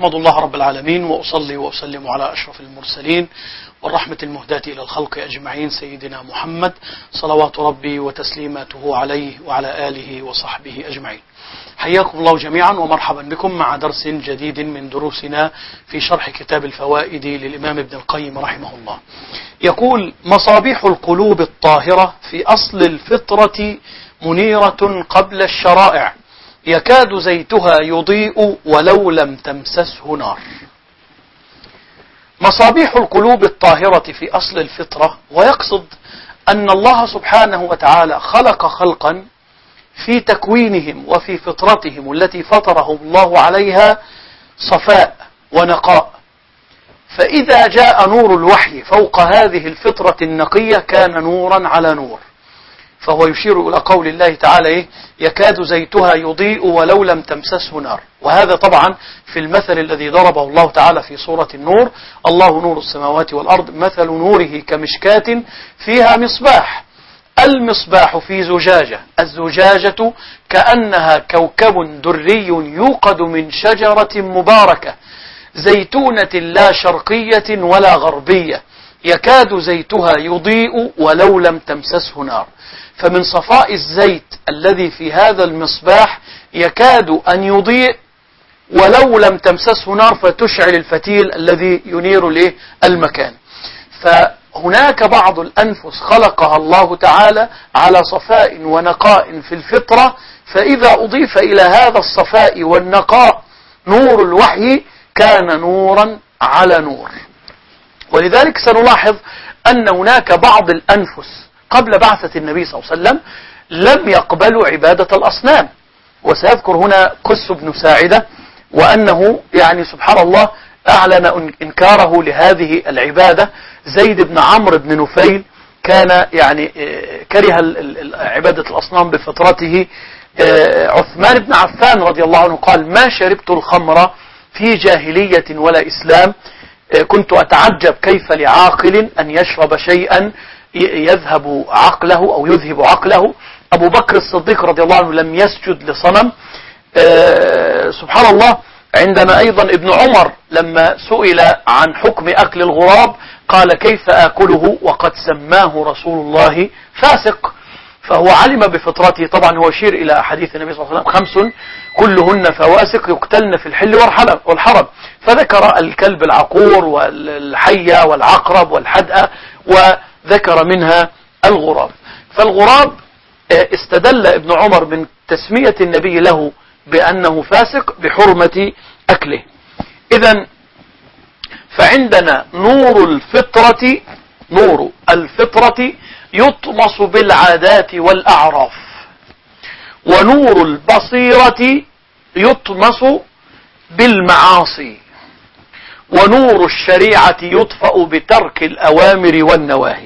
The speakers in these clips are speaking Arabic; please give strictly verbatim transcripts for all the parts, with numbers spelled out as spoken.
أحمد الله رب العالمين وأصلي وأسلم على أشرف المرسلين والرحمة المهداة إلى الخلق أجمعين سيدنا محمد صلوات ربي وتسليماته عليه وعلى آله وصحبه أجمعين. حياكم الله جميعا ومرحبا بكم مع درس جديد من دروسنا في شرح كتاب الفوائد للإمام ابن القيم رحمه الله. يقول: مصابيح القلوب الطاهرة في أصل الفطرة منيرة قبل الشرائع، يكاد زيتها يضيء ولو لم تمسسه نار. مصابيح القلوب الطاهرة في أصل الفطرة، ويقصد أن الله سبحانه وتعالى خلق خلقا في تكوينهم وفي فطرتهم التي فطرهم الله عليها صفاء ونقاء، فإذا جاء نور الوحي فوق هذه الفطرة النقية كان نورا على نور. فهو يشير إلى قول الله تعالى إيه؟ يكاد زيتها يضيء ولو لم تمسسه نار. وهذا طبعا في المثل الذي ضربه الله تعالى في سورة النور: الله نور السماوات والأرض مثل نوره كمشكاة فيها مصباح، المصباح في زجاجة، الزجاجة كأنها كوكب دري يوقد من شجرة مباركة زيتونة لا شرقية ولا غربية يكاد زيتها يضيء ولو لم تمسسه نار. فمن صفاء الزيت الذي في هذا المصباح يكاد أن يضيء ولو لم تمسسه نار فتشعل الفتيل الذي ينير له المكان. فهناك بعض الأنفس خلقها الله تعالى على صفاء ونقاء في الفطرة، فإذا أضيف إلى هذا الصفاء والنقاء نور الوحي كان نورا على نور. ولذلك سنلاحظ أن هناك بعض الأنفس قبل بعثة النبي صلى الله عليه وسلم لم يقبلوا عبادة الأصنام. وسيذكر هنا قس بن ساعدة وأنه يعني سبحان الله أعلن إنكاره لهذه العبادة. زيد بن عمرو بن نفيل كان يعني كره عبادة الأصنام بفطرته. عثمان بن عفان رضي الله عنه قال: ما شربت الخمر في جاهلية ولا إسلام، كنت أتعجب كيف لعاقل أن يشرب شيئا يذهب عقله أو يذهب عقله. أبو بكر الصديق رضي الله عنه لم يسجد لصنم. أه سبحان الله. عندنا أيضا ابن عمر لما سئل عن حكم أكل الغراب قال: كيف آكله وقد سماه رسول الله فاسق. فهو علم بفطرته. طبعا هو يشير إلى حديث النبي صلى الله عليه وسلم: خمس كلهن فواسق يقتلن في الحل والحرم، فذكر الكلب العقور والحية والعقرب والحدأة وذكر منها الغراب. فالغراب استدل ابن عمر من تسمية النبي له بأنه فاسق بحرمة أكله. إذن فعندنا نور الفطرة نور الفطرة يطمس بالعادات والأعراف، ونور البصيرة يطمس بالمعاصي، ونور الشريعة يطفأ بترك الأوامر والنواهي.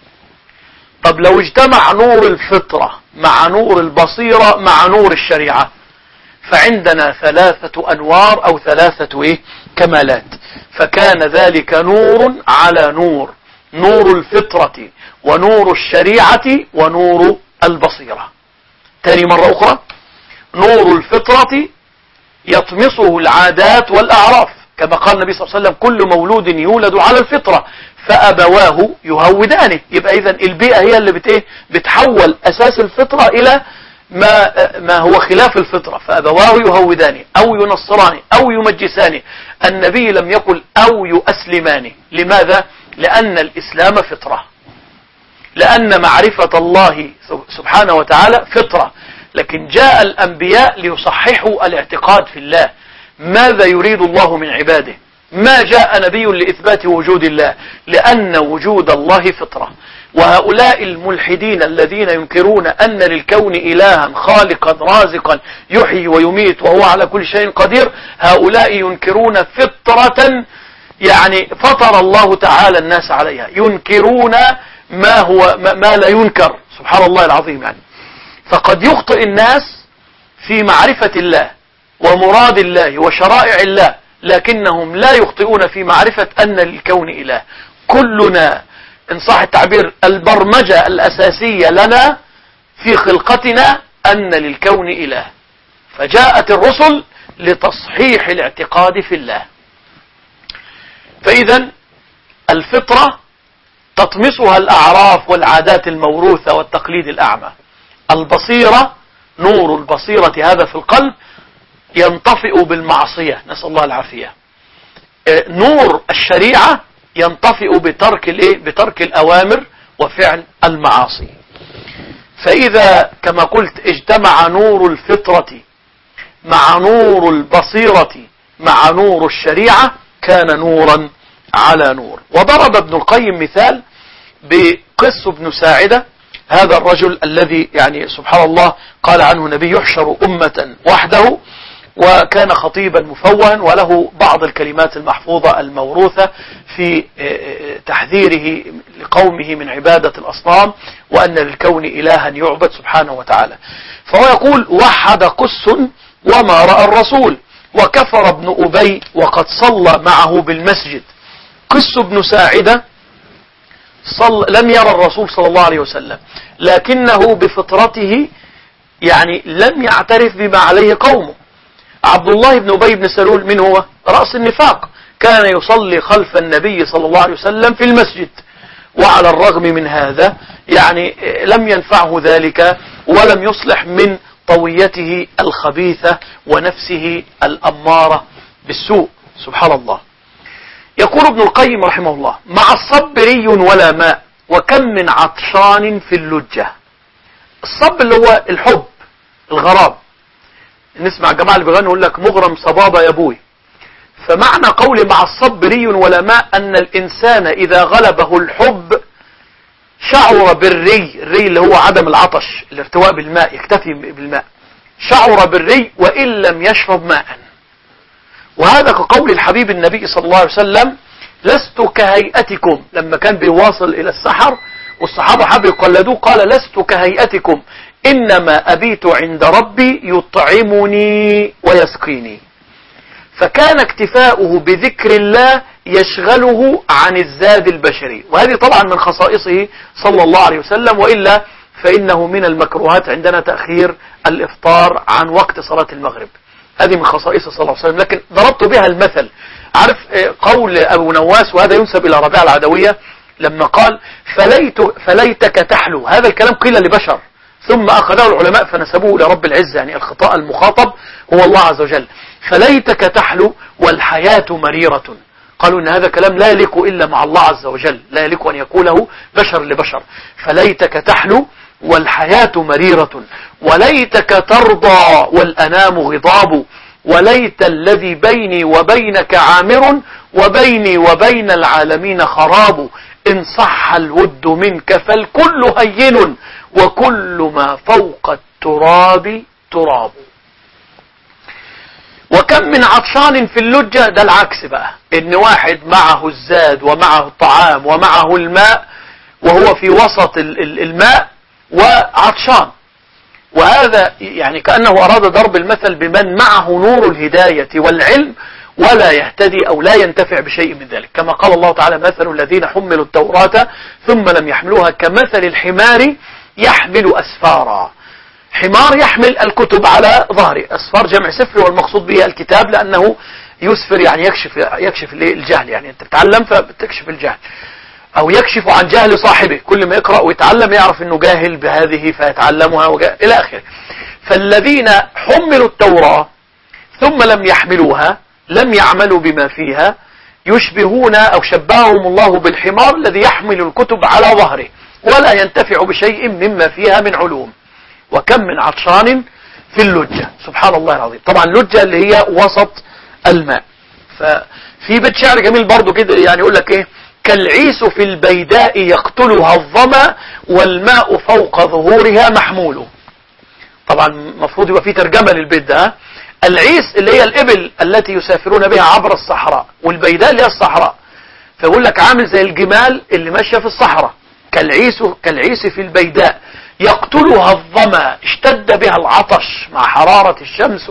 طب لو اجتمع نور الفطرة مع نور البصيرة مع نور الشريعة فعندنا ثلاثة أنوار أو ثلاثة إيه؟ كمالات. فكان ذلك نور على نور، نور الفطرة ونور الشريعة ونور البصيرة. تاني مرة أخرى: نور الفطرة يطمسه العادات والأعراف، كما قال النبي صلى الله عليه وسلم: كل مولود يولد على الفطرة فأبواه يهودانه. يبقى إذن البيئة هي اللي بت بتحول أساس الفطرة إلى ما ما هو خلاف الفطرة، فأبواه يهودانه أو ينصرانه أو يمجسانه. النبي لم يقل أو يؤسلمانه. لماذا؟ لأن الإسلام فطرة، لأن معرفة الله سبحانه وتعالى فطرة. لكن جاء الأنبياء ليصححوا الاعتقاد في الله، ماذا يريد الله من عباده. ما جاء نبي لإثبات وجود الله، لأن وجود الله فطرة. وهؤلاء الملحدين الذين ينكرون أن للكون إلها خالقا رازقا يحيي ويميت وهو على كل شيء قدير، هؤلاء ينكرون فطرة يعني فطر الله تعالى الناس عليها، ينكرون ما هو ما لا ينكر. سبحان الله العظيم. يعني فقد يخطئ الناس في معرفة الله ومراد الله وشرائع الله، لكنهم لا يخطئون في معرفة أن للكون إله. كلنا إن صح التعبير البرمجة الأساسية لنا في خلقتنا أن للكون إله. فجاءت الرسل لتصحيح الاعتقاد في الله. فإذا الفطرة تطمسها الأعراف والعادات الموروثة والتقليد الأعمى. البصيرة، نور البصيرة هذا في القلب ينطفئ بالمعصية، نسأل الله العافية. نور الشريعة ينطفئ بترك الايه بترك الأوامر وفعل المعاصي. فإذا كما قلت اجتمع نور الفطرة مع نور البصيرة مع نور الشريعة كان نورا على نور. وضرب ابن القيم مثال بقس بن ساعدة، هذا الرجل الذي يعني سبحان الله قال عنه النبي يحشر أمة وحده، وكان خطيبا مفوها وله بعض الكلمات المحفوظة الموروثة في تحذيره لقومه من عبادة الأصنام وأن للكون إلها يعبد سبحانه وتعالى. فهو يقول وحد قس وما رأى الرسول، وكفر ابن أبي وقد صلى معه بالمسجد. قس بن ساعدة صل لم يرى الرسول صلى الله عليه وسلم، لكنه بفطرته يعني لم يعترف بما عليه قومه. عبد الله بن أبي بن سلول من هو؟ رأس النفاق، كان يصلي خلف النبي صلى الله عليه وسلم في المسجد، وعلى الرغم من هذا يعني لم ينفعه ذلك ولم يصلح من طويته الخبيثة ونفسه الأمارة بالسوء. سبحان الله. يقول ابن القيم رحمه الله مع الصب ري ولا ماء وكم من عطشان في اللجة. الصب اللي هو الحب الغرام، نسمع الجماعة اللي بيغنوا يقول لك مغرم صبابة يا ابوي. فمعنى قول مع الصب ري ولا ماء أن الإنسان إذا غلبه الحب شعر بالري، الري اللي هو عدم العطش، الارتواء بالماء، يكتفي بالماء، شعر بالري وإن لم يشرب ماء. وهذا كقول الحبيب النبي صلى الله عليه وسلم لست كهيئتكم، لما كان بيواصل إلى السحر والصحابة حبوا يقلدوه قال لست كهيئتكم إنما أبيت عند ربي يطعمني ويسقيني. فكان اكتفاؤه بذكر الله يشغله عن الزاد البشري، وهذه طبعا من خصائصه صلى الله عليه وسلم، وإلا فإنه من المكروهات عندنا تأخير الإفطار عن وقت صلاة المغرب، هذه من خصائصه صلى الله عليه وسلم. لكن ضربت بها المثل، عارف قول أبو نواس وهذا ينسب إلى ربيعة العدوية لما قال فليت فليتك تحلو، هذا الكلام قيل لبشر ثم أخذه العلماء فنسبوه لرب العزة، يعني الخطأ المخاطب هو الله عز وجل. فليتك تحلو والحياة مريرة، قالوا إن هذا كلام لا يليق إلا مع الله عز وجل، لا يليق أن يقوله بشر لبشر. فليتك تحلو والحياة مريرة وليتك ترضى والأنام غضاب، وليت الذي بيني وبينك عامر وبيني وبين العالمين خراب، إن صح الود منك فالكل هين وكل ما فوق التراب تراب. وكم من عطشان في اللجة، ده العكس بقى، إن واحد معه الزاد ومعه الطعام ومعه الماء وهو في وسط الماء وعطشان، وهذا يعني كأنه أراد ضرب المثل بمن معه نور الهداية والعلم ولا يهتدي أو لا ينتفع بشيء من ذلك، كما قال الله تعالى مثل الذين حملوا التوراة ثم لم يحملوها كمثل الحمار يحمل أسفارا. حمار يحمل الكتب على ظهره، أسفار جمع سفر والمقصود به الكتاب، لأنه يسفر يعني يكشف يكشف الجهل، يعني أنت بتتعلم فبتكشف الجهل أو يكشف عن جهل صاحبه، كل ما يقرأ ويتعلم يعرف أنه جاهل بهذه فيتعلمها وجاهل إلى آخره. فالذين حملوا التوراة ثم لم يحملوها لم يعملوا بما فيها يشبهون أو شبههم الله بالحمار الذي يحمل الكتب على ظهره ولا ينتفع بشيء مما فيها من علوم. وكم من عطشان في اللجة، سبحان الله العظيم. طبعا اللجة اللي هي وسط الماء. ففي بيت شعر جميل برضو كده يعني يقول لك ايه، كالعيس في البيداء يقتلها الظما والماء فوق ظهورها محمول. طبعا المفروض يبقى في ترجمة للبيت ده. العيس اللي هي الإبل التي يسافرون بها عبر الصحراء، والبيداء اللي هي الصحراء، فيقول لك عامل زي الجمال اللي ماشية في الصحراء، كالعيس كالعيس في البيداء يقتلها الظما، اشتد بها العطش مع حرارة الشمس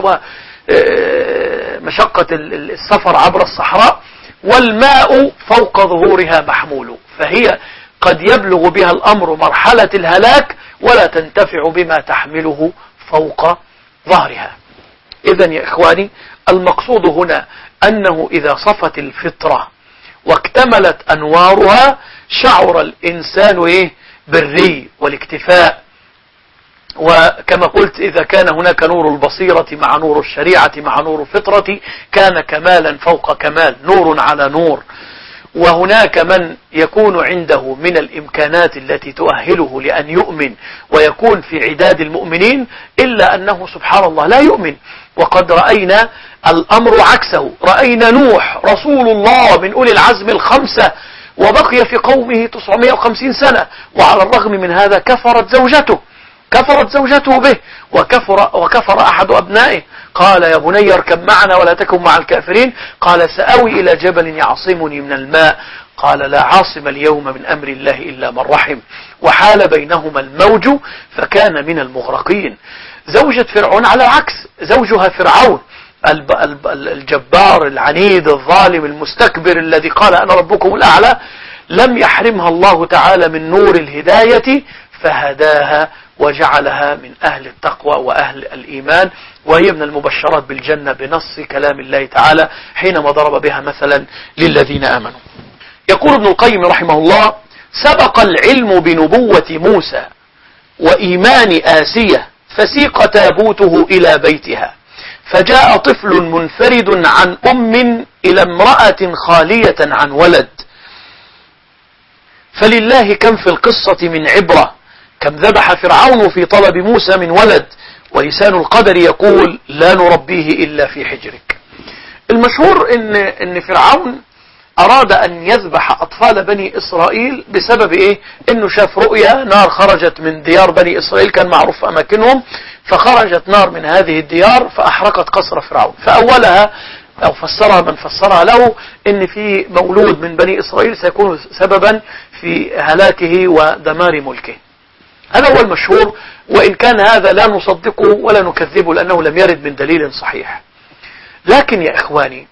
ومشقة السفر عبر الصحراء، والماء فوق ظهورها محمول، فهي قد يبلغ بها الأمر مرحلة الهلاك ولا تنتفع بما تحمله فوق ظهرها. إذن يا إخواني المقصود هنا أنه إذا صفت الفطرة واكتملت أنوارها شعر الإنسان إيه بالري والاكتفاء. وكما قلت إذا كان هناك نور البصيرة مع نور الشريعة مع نور الفطرة كان كمالا فوق كمال، نور على نور. وهناك من يكون عنده من الإمكانات التي تؤهله لأن يؤمن ويكون في عداد المؤمنين، إلا أنه سبحان الله لا يؤمن. وقد رأينا الأمر عكسه، رأينا نوح رسول الله من أولي العزم الخمسة وبقي في قومه تسعمائة وخمسين سنة، وعلى الرغم من هذا كفرت زوجته كفرت زوجته به وكفر, وكفر أحد أبنائه. قال يا بني اركب معنا ولا تكن مع الكافرين. قال سأوي إلى جبل يعصمني من الماء. قال لا عاصم اليوم من أمر الله إلا من رحم. وحال بينهما الموج فكان من المغرقين. زوجة فرعون على العكس، زوجها فرعون الجبار العنيد الظالم المستكبر الذي قال أنا ربكم الأعلى، لم يحرمها الله تعالى من نور الهداية فهداها وجعلها من أهل التقوى وأهل الإيمان، وهي من المبشرات بالجنة بنص كلام الله تعالى حينما ضرب بها مثلا للذين آمنوا. يقول ابن القيم رحمه الله: سبق العلم بنبوة موسى وإيمان آسية فسيق تابوته إلى بيتها، فجاء طفل منفرد عن أم إلى امرأة خالية عن ولد، فلله كم في القصة من عبرة، كم ذبح فرعون في طلب موسى من ولد، ولسان القدر يقول لا نربيه إلا في حجرك. المشهور إن, إن فرعون أراد أن يذبح أطفال بني إسرائيل بسبب إيه؟ إنه شاف رؤيا نار خرجت من ديار بني إسرائيل، كان معروف أماكنهم، فخرجت نار من هذه الديار فأحرقت قصر فرعون. فأولها أو فسرها من فسرها له إن في مولود من بني إسرائيل سيكون سببا في هلاكه ودمار ملكه. هذا هو المشهور، وإن كان هذا لا نصدقه ولا نكذبه لأنه لم يرد من دليل صحيح. لكن يا إخواني،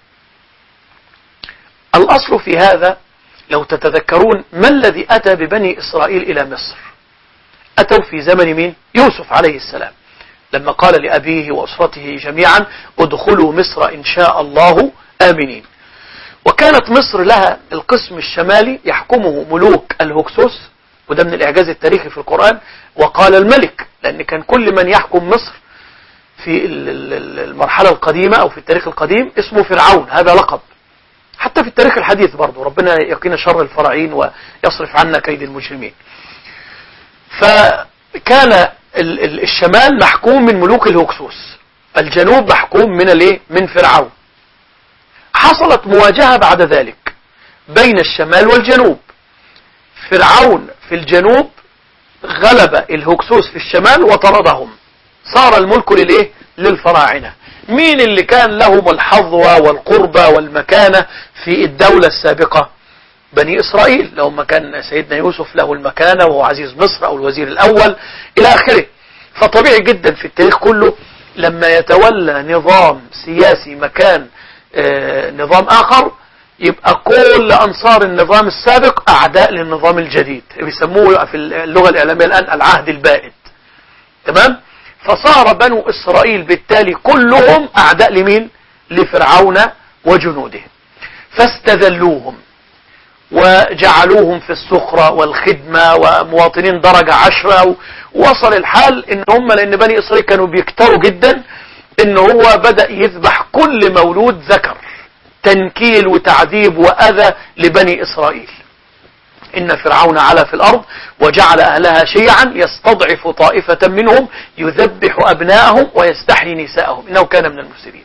الأصل في هذا لو تتذكرون ما الذي أتى ببني إسرائيل إلى مصر؟ أتوا في زمن مين؟ يوسف عليه السلام، لما قال لأبيه وأسرته جميعا ادخلوا مصر إن شاء الله آمنين. وكانت مصر لها القسم الشمالي يحكمه ملوك الهكسوس، وده من الإعجاز التاريخي في القرآن، وقال الملك، لأن كان كل من يحكم مصر في المرحلة القديمة أو في التاريخ القديم اسمه فرعون، هذا لقب. حتى في التاريخ الحديث برضو ربنا يقينا شر الفراعين ويصرف عنا كيد المجرمين. فكان الشمال محكوم من ملوك الهكسوس، الجنوب محكوم من الايه؟ من فرعون. حصلت مواجهة بعد ذلك بين الشمال والجنوب. فرعون في الجنوب غلب الهكسوس في الشمال وطردهم، صار الملك للايه؟ للفراعنة. مين اللي كان لهم الحظوة والقربة والمكانة في الدولة السابقة؟ بني إسرائيل، لو ما كان سيدنا يوسف له المكانة وهو عزيز مصر أو الوزير الأول إلى آخره. فطبيعي جدا في التاريخ كله لما يتولى نظام سياسي مكان آه نظام آخر، يبقى كل أنصار النظام السابق أعداء للنظام الجديد، بيسموه في اللغة الإعلامية الآن العهد البائد. تمام؟ فصار بنو إسرائيل بالتالي كلهم أعداء لمين؟ لفرعون وجنوده، فاستذلوهم وجعلوهم في السخرة والخدمة ومواطنين درجة عشرة. ووصل الحال إن هم، لأن بني إسرائيل كانوا بيكتروا جدا، إن هو بدأ يذبح كل مولود ذكر، تنكيل وتعذيب وأذى لبني إسرائيل. إن فرعون علا في الأرض وجعل أهلها شيعا يستضعف طائفة منهم يذبح أبناءهم ويستحيي نساءهم إنه كان من المفسدين.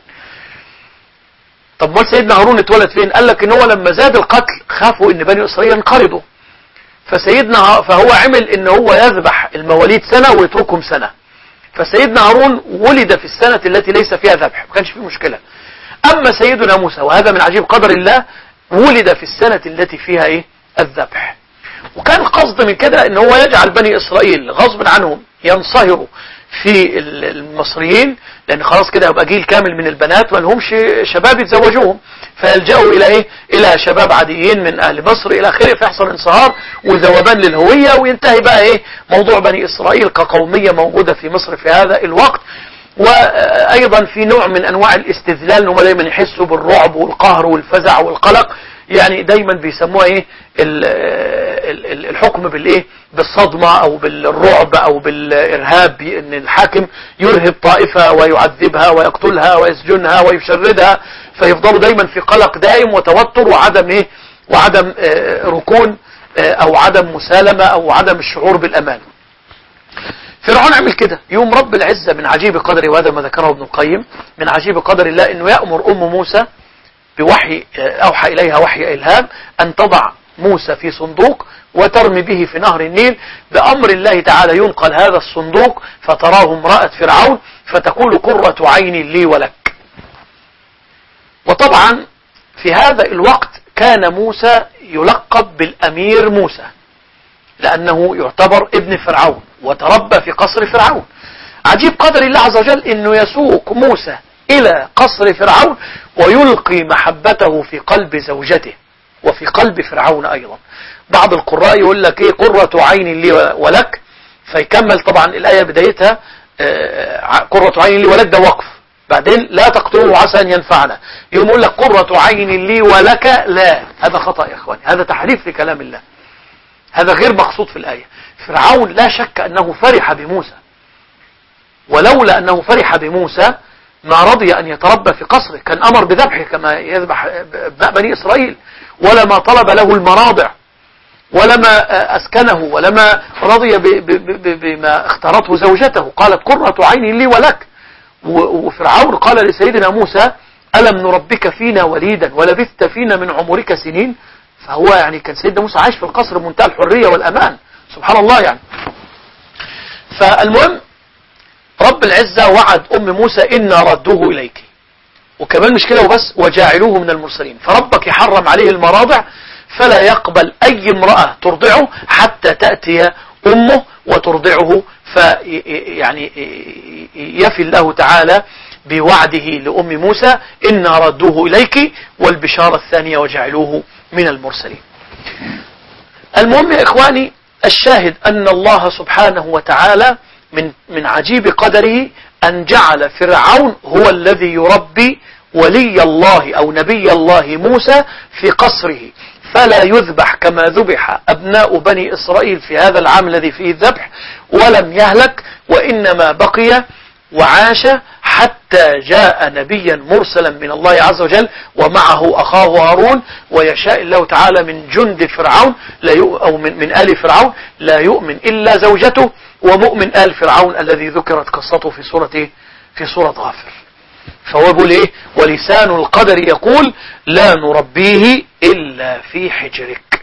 طب ما سيدنا هارون اتولد فين؟ قال لك إن هو لما زاد القتل خافوا إن بني إسرائيل ينقرضوا، فسيدنا فهو عمل إن هو يذبح المواليد سنة ويتركهم سنة. فسيدنا هارون ولد في السنة التي ليس فيها ذبح، ما كانش فيه مشكلة. أما سيدنا موسى، وهذا من عجيب قدر الله، ولد في السنة التي فيها إيه؟ الذبح. وكان القصد من كده ان هو يجعل بني اسرائيل غصب عنهم ينصهروا في المصريين، لان خلاص كده يبقى جيل كامل من البنات ما لهمش شباب يتزوجوهم، فيلجأوا الى ايه؟ الى شباب عاديين من اهل مصر الى اخره، فيحصل انصهار وذوبان للهوية، وينتهي بقى ايه؟ موضوع بني اسرائيل كقومية موجودة في مصر في هذا الوقت. وأيضا في نوع من أنواع الاستذلال، أنهم دايما يحسوا بالرعب والقهر والفزع والقلق، يعني دايما بيسموها ايه الحكم بالايه بالصدمة او بالرعب او بالارهاب، ان الحاكم يرهب طائفة ويعذبها ويقتلها ويسجنها ويشردها، فيفضلوا دايما في قلق دائم وتوتر وعدم ايه وعدم ركون او عدم مسالمة او عدم الشعور بالامان. فرعون عمل كده. يوم رب العزة من عجيب قدره، وهذا ما ذكره ابن القيم، من عجيب قدر الله انه يأمر ام موسى بوحي، أوحى إليها وحي إلهام أن تضع موسى في صندوق وترمي به في نهر النيل، بأمر الله تعالى ينقل هذا الصندوق فتراه امرأة فرعون فتقول قرة عين لي ولك. وطبعا في هذا الوقت كان موسى يلقب بالأمير موسى، لأنه يعتبر ابن فرعون وتربى في قصر فرعون. عجيب قدر الله عز وجل أنه يسوق موسى إلى قصر فرعون ويلقي محبته في قلب زوجته وفي قلب فرعون أيضا. بعض القراء يقول لك إيه قرة عين لي ولك، فيكمل طبعا الآية بدايتها قرة عين لي ولك، ده وقف، بعدين لا تقتلوه عسى أن ينفعنا، يوم يقول لك قرة عين لي ولك، لا، هذا خطأ يا إخواني، هذا تحريف لكلام الله، هذا غير مقصود في الآية. فرعون لا شك أنه فرح بموسى، ولولا أنه فرح بموسى ما رضي أن يتربى في قصره، كان أمر بذبحه كما يذبح ابناء بني إسرائيل، ولما طلب له المراضع ولما أسكنه ولما رضي بما اختارته زوجته، قالت قرة عين لي ولك. وفرعون قال لسيدنا موسى ألم نربك فينا وليدا ولبثت فينا من عمرك سنين، فهو يعني كان سيدنا موسى عايش في القصر بمنتهى الحرية والأمان، سبحان الله يعني. فالمهم رب العزة وعد أم موسى إنا ردوه إليك، وكمان مش كده وبس وجاعلوه من المرسلين، فربك يحرم عليه المراضع فلا يقبل أي امرأة ترضعه حتى تأتي أمه وترضعه، فيعني يفي الله تعالى بوعده لأم موسى إنا ردوه إليك، والبشارة الثانية وجعلوه من المرسلين. المهم يا إخواني، الشاهد أن الله سبحانه وتعالى من من عجيب قدره أن جعل فرعون هو الذي يربي ولي الله أو نبي الله موسى في قصره، فلا يذبح كما ذبح أبناء بني إسرائيل في هذا العام الذي فيه الذبح، ولم يهلك، وإنما بقي وعاش حتى جاء نبيا مرسلا من الله عز وجل ومعه أخاه هارون، ويشاء الله تعالى من جند فرعون لا أو من, من آل فرعون لا يؤمن إلا زوجته، ومؤمن آل فرعون الذي ذكرت قصته في سورة في سورة غافر. فهو يقول إيه ولسان القدر يقول لا نربيه إلا في حجرك.